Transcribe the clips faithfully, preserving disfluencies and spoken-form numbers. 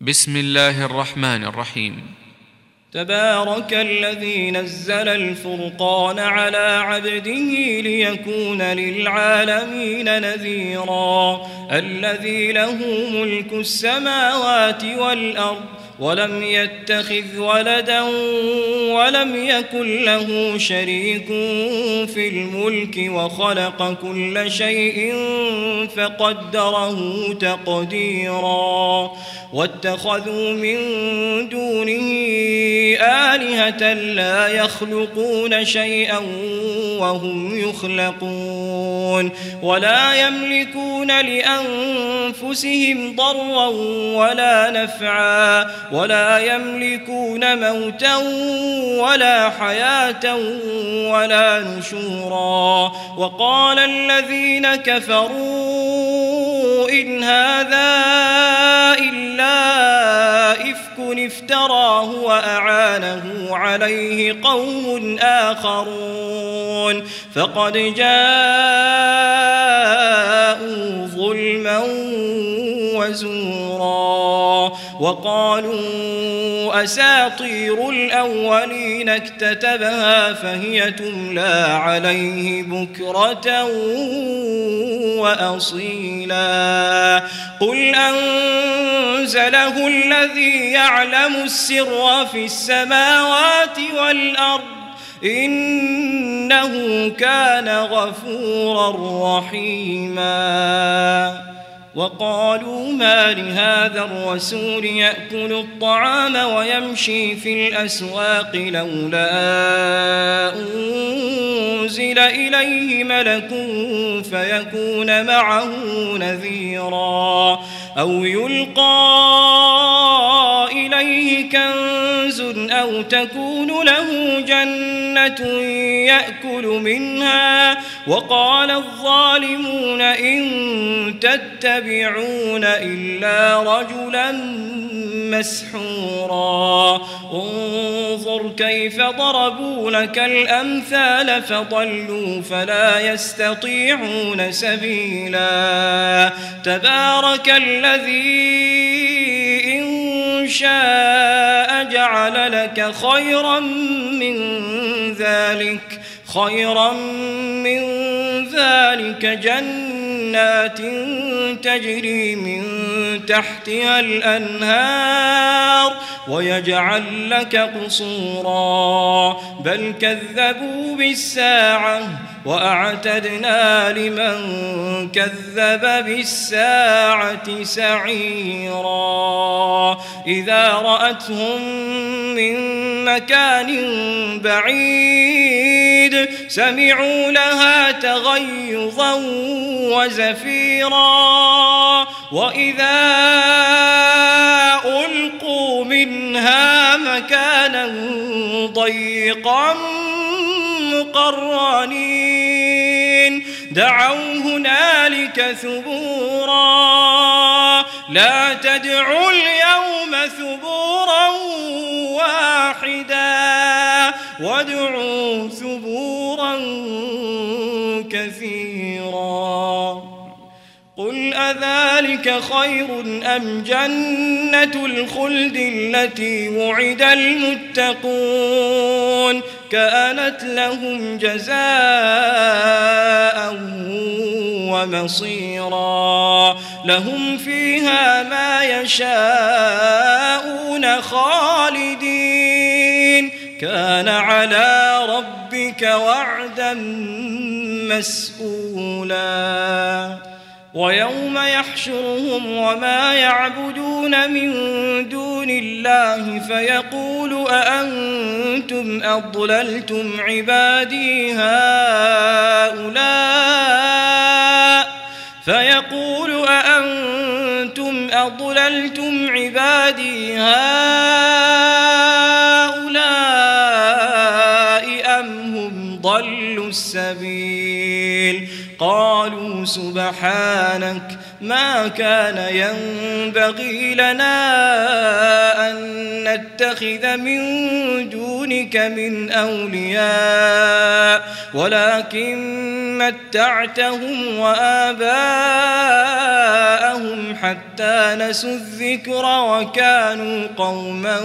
بسم الله الرحمن الرحيم. تبارك الذي نزل الفرقان على عبده ليكون للعالمين نذيرا الذي له ملك السماوات والأرض ولم يتخذ ولدا ولم يكن له شريك في الملك وخلق كل شيء فقدره تقديرا واتخذوا من دونه آلهة لا يخلقون شيئا وهم يخلقون ولا يملكون لأنفسهم ضرا ولا نفعا ولا يملكون موتا ولا حياة ولا نشورا وقال الذين كفروا إن هذا إلا إفك افتراه وأعانه عليه قوم آخرون فقد جاءوا ظلما وزورا وقالوا أساطير الأولين اكتتبها فهي تملى عليه بكرة وأصيلا قل أنزله الذي يعلم السر في السماوات والأرض إنه كان غفورا رحيما وقالوا ما لهذا الرسول يأكل الطعام ويمشي في الأسواق لولا أنزل إليه ملك فيكون معه نذيرا أو يلقى إليه كنز أو تكون له جنة يأكل منها وقال الظالمون إن تتبعون إلا رجلا مسحورا انظر كيف ضربوا لك الأمثال فضلوا فلا يستطيعون سبيلا تبارك الذي إن شاء جعل لك خيرا من ذلك خيرا من ذلك جنات تجري من تحتها الأنهار ويجعل لك قصورا بل كذبوا بالساعة وأعتدنا لمن كذب بالساعة سعيرا إذا رأتهم من مكان بعيد سمعوا لها تغيظا وزفيرا وإذا ألقوا منها مكانا ضيقا مقرنين دعوا هنالك ثبورا لا تدعوا اليوم ثبورا واحدا وادعوا ثبورا كثيرا قل أذلك خير أم جنة الخلد التي وعد المتقون كانت لهم جزاء ومصيرا لهم فيها ما يشاءون خالدين كان على ربك وعدا مسئولا ويوم يحشرهم وما يعبدون من دون الله فيقول أأنتم أضللتم عبادي هؤلاء فيقول أأنتم أضللتم عبادي هؤلاء أم هم ضلوا السبيل قالوا سبحانك ما كان ينبغي لنا أن نتخذ من دونك من أولياء ولكن متعتهم وآباءهم حتى نسوا الذكر وكانوا قوما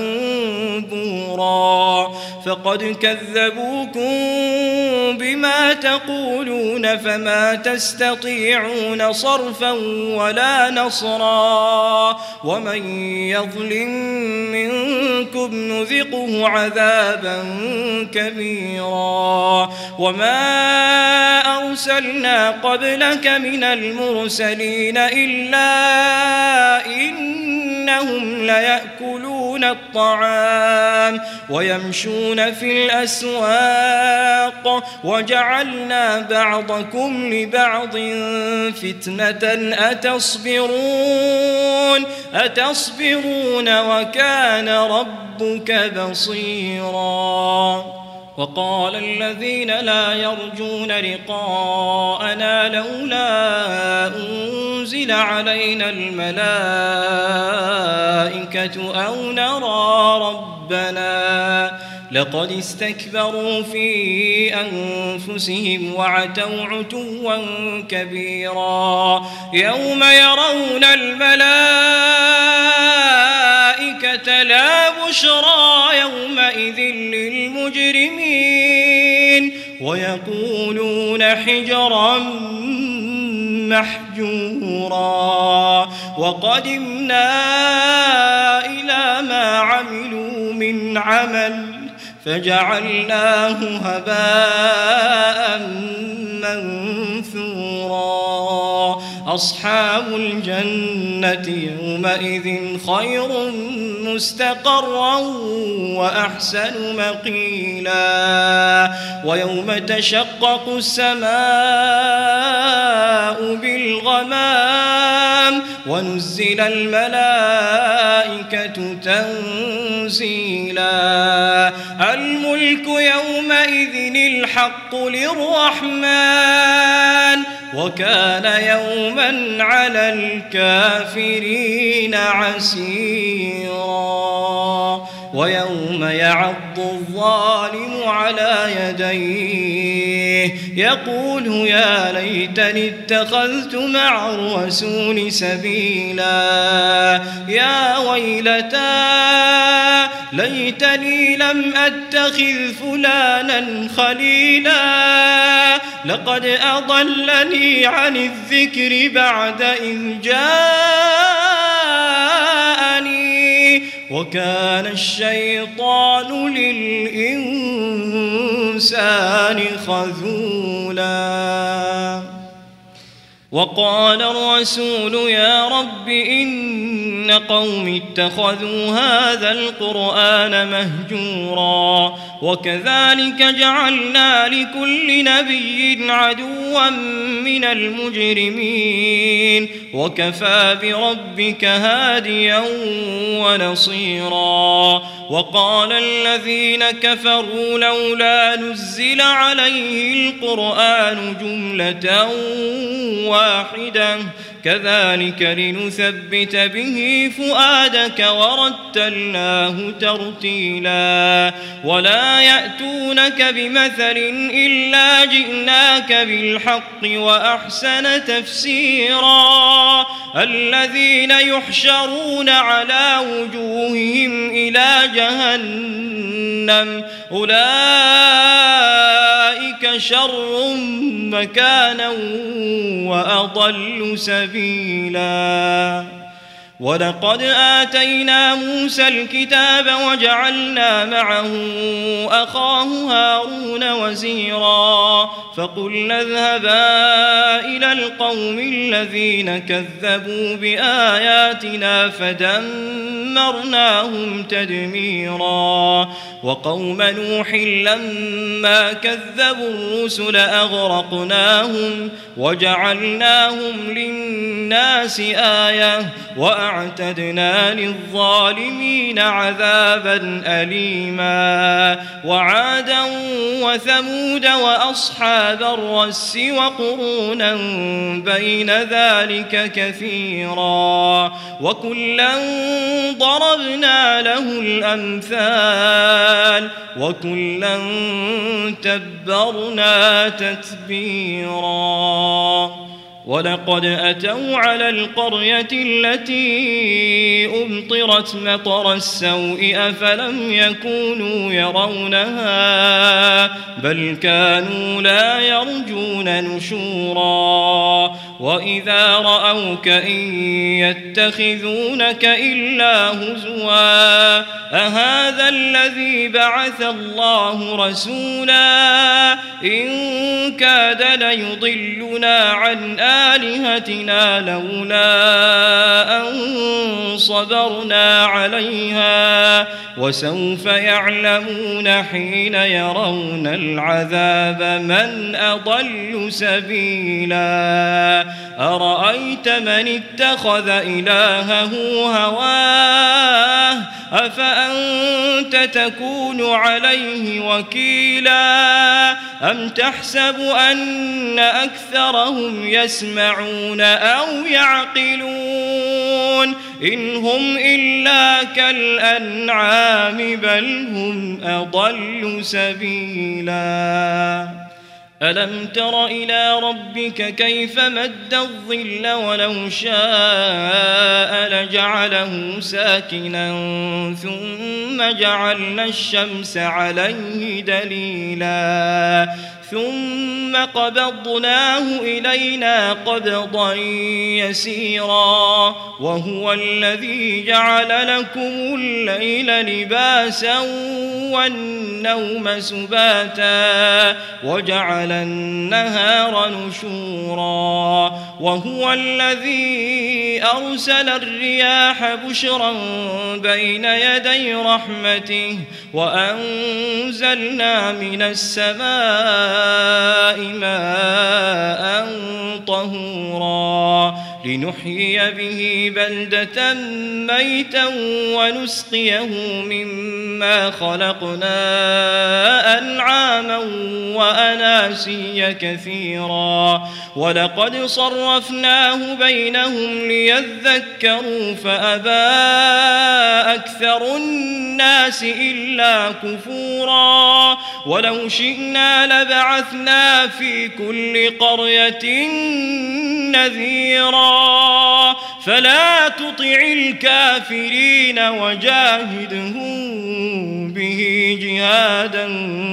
بورا فقد كذبوكم بما تقولون فما تستطيعون صرفا ولا نصرا ومن يظلم منكم نذقه عذابا كبيرا وما أرسلنا قبلك من المرسلين إلا إنهم ليأكلون الطعام ويمشون في الأسواق وجعلنا بعضكم لبعض فتنة أتصبرون أتصبرون وكان ربك بصيرا وقال الذين لا يرجون لقاءنا لولا أنزل علينا الملائكة أو نرى ربنا لقد استكبروا في أنفسهم وعتوا عتوا كبيرا يوم يرون الملائكة لا بشرى يومئذ للمجرمين ويقولون حجرا محجورا وقدمنا إلى ما عملوا من عمل فجعلناه هباء منثورا أصحاب الجنة يومئذ خير مستقرا وأحسن مقيلا ويوم تشقق السماء بالغمام ونزل الملائكة تنزيلا الملك يومئذ الحق للرحمن وكان يوما على الكافرين عسيرا ويوم يعض الظالم على يديه يقول يا ليتني اتخذت مع الرسول سبيلا يا ويلتى ليتني لم أتخذ فلانا خليلا لقد أضلني عن الذكر بعد إذ جاءني وكان الشيطان للإنسان خذولا وقال الرسول يا رب إن قوم اتخذوا هذا القرآن مهجورا وكذلك جعلنا لكل نبي عدوا من المجرمين وكفى بربك هاديا ونصيرا وقال الذين كفروا لولا نزل عليه القرآن جملة واحدة كذلك لنثبت به فؤادك ورتلناه ترتيلا ولا يأتونك بمثل إلا جئناك بالحق وأحسن تفسيرا الذين يحشرون على وجوههم إلى جهنم أولئك شر مكانا وأضل سبيلا ولقد آتينا موسى الكتاب وجعلنا معه أخاه هارون وزيرا فقلنا اذهبا إلى القوم الذين كذبوا بآياتنا فدمرناهم تدميرا وقوم نوح لما كذبوا الرسل أغرقناهم وجعلناهم للناس آية وأعتدنا للظالمين عذابا أليما وعادا وثمود وأصحاب الرس وقرونا بين ذلك كثيرا وكلا ضربنا له الأمثال وكلا تبرنا تتبيرا ولقد أتوا على القرية التي أمطرت مطر السوء أفلم يكونوا يرونها بل كانوا لا يرجون نشورا وإذا رأوك إن يتخذونك إلا هزوا أهذا الذي بعث الله رسولا إن كاد ليضلنا عن آلهتنا لولا أن صبرنا عليها وسوف يعلمون حين يرون العذاب من أضل سبيلا أرأيت من اتخذ إلهه هواه أفأنت تكون عليه وكيلا أم تحسب أن أكثرهم يسمعون أو يعقلون إن هم إلا كالأنعام بل هم أضل سبيلا ألم تر إلى ربك كيف مد الظل ولو شاء لجعله ساكنا ثم جعلنا الشمس عليه دليلا ثم قبضناه إلينا قبضا يسيرا وهو الذي جعل لكم الليل لباسا والنوم سباتا وجعل النهار نشورا وهو الذي أرسل الرياح بشرا بين يدي رحمته وأنزلنا من السماء ماء طهورا لنحيي به بلدة ميتا ونسقيه مما خلقنا أنعاما وأناسيا كثيرا ولقد صرفناه بينهم ليذكروا فأبى أكثر الناس إلا كفورا ولو شئنا لبعثنا في كل قرية نذيرا فلا تطع الكافرين وجاهدهم به جهادا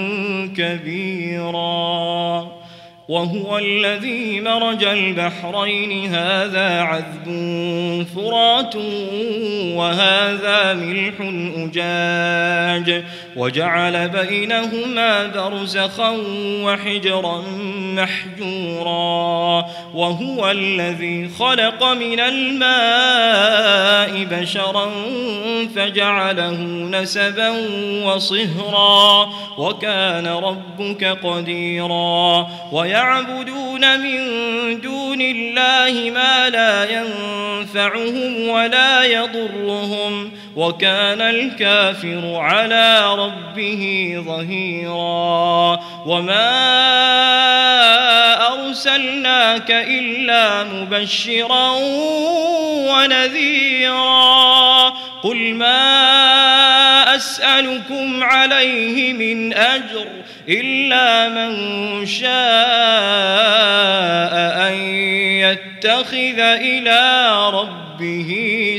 كبيرا وهو الذي مرج البحرين هذا عذب فرات وهذا ملح أجاج وجعل بينهما برزخا وحجرا محجورا وهو الذي خلق من الماء بشرا فجعله نسبا وصهرا وكان ربك قديرا ويعبدون من دون الله ما لا ينفعهم ولا يضرهم وكان الكافر على ربه ظهيرا وما أرسلناك إلا مبشرا ونذيرا قل ما أسألكم عليه من أجر إلا من شاء أن يتخذ إلى ربه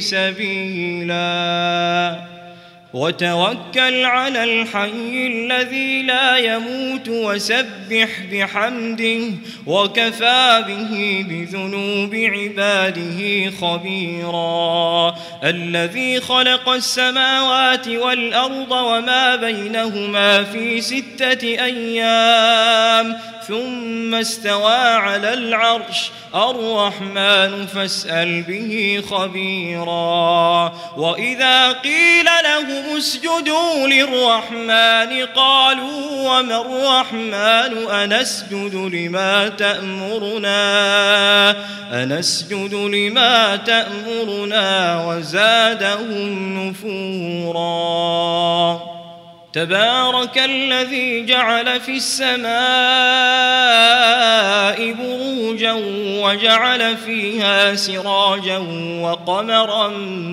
سبيلا وتوكل على الحي الذي لا يموت وسبح بحمده وكفى به بذنوب عباده خبيرا الذي خلق السماوات والأرض وما بينهما في ستة أيام ثم استوى على العرش الرحمن فاسأل به خبيرا وإذا قيل لهم اسجدوا للرحمن قالوا وما الرحمن أنسجد لما تأمرنا أنسجد لما تأمرنا وزادهم نفورا تبارك الذي جعل في السماء بروجا وجعل فيها سراجا وقمرا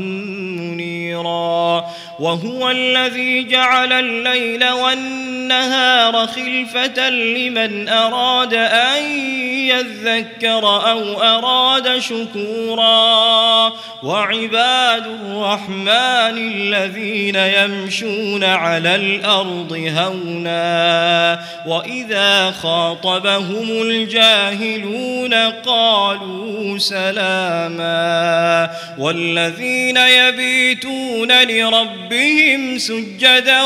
منيرا وهو الذي جعل الليل والنهار خلفة لمن أراد أن يذكر أو أراد شكورا وعباد الرحمن الذين يمشون على الأرض هونا وإذا خاطبهم الجاهلون قالوا سلاما والذين يبيتون لربهم سجدا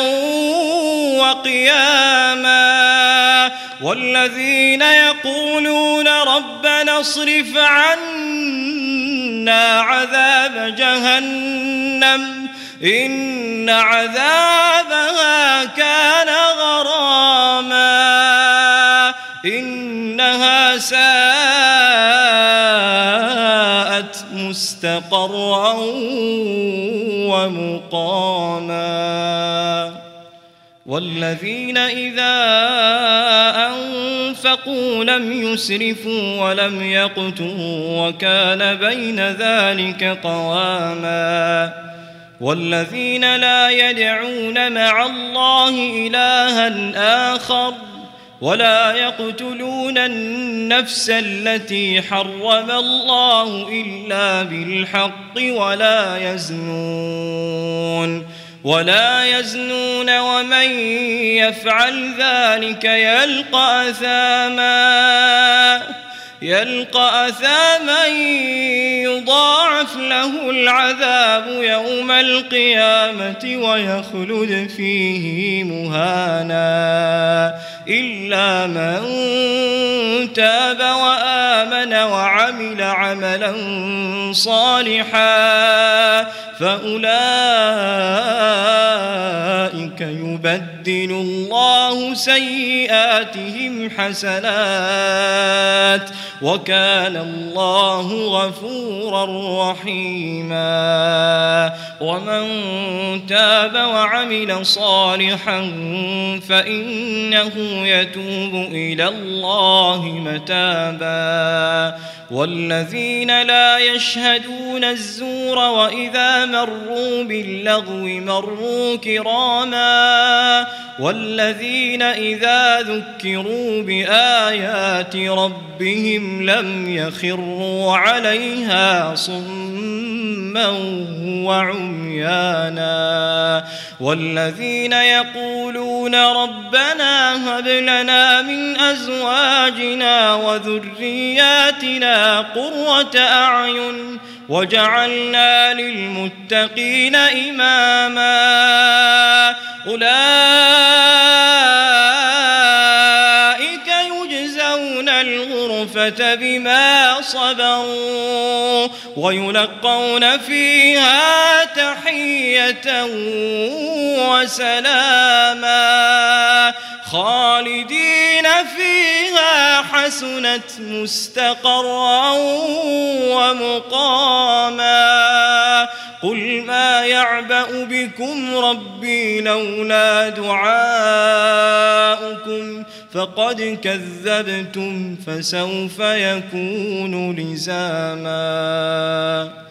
وقياما والذين يقولون ربنا اصرف عنا عذاب جهنم إن عذابها كان غراما إنها ساءت مستقرا ومقاما والذين إذا أنفقوا لم يسرفوا ولم يقتروا وكان بين ذلك قواما والذين لا يدعون مع الله إلها آخر ولا يقتلون النفس التي حرم الله إلا بالحق ولا يزنون ولا يزنون ومن يفعل ذلك يلقى أثاما يلقى أثاما يضاعف له العذاب يوم القيامة ويخلد فيه مهانا إلا من تاب وآمن وعمل عملا صالحا فأولئك يبدل الله سيئاتهم حسنات وكان الله غفورا رحيما ومن تاب وعمل صالحا فإنه يتوب إلى الله متابا والذين لا يشهدون الزور وإذا مروا باللغو مروا كراما والذين إذا ذكروا بآيات ربهم لم يخروا عليها صما وعميانا والذين يقولون ربنا هب لنا من أزواجنا وذرياتنا قرة أعين وجعلنا للمتقين إماما أولئك يجزون الغرفة بما صبروا ويلقون فيها تحية وسلاما خالدين فيها حسنت مستقرا ومقاما قل ما يعبأ بكم ربي لولا دعاؤكم فقد كذبتم فسوف يكون لزاما.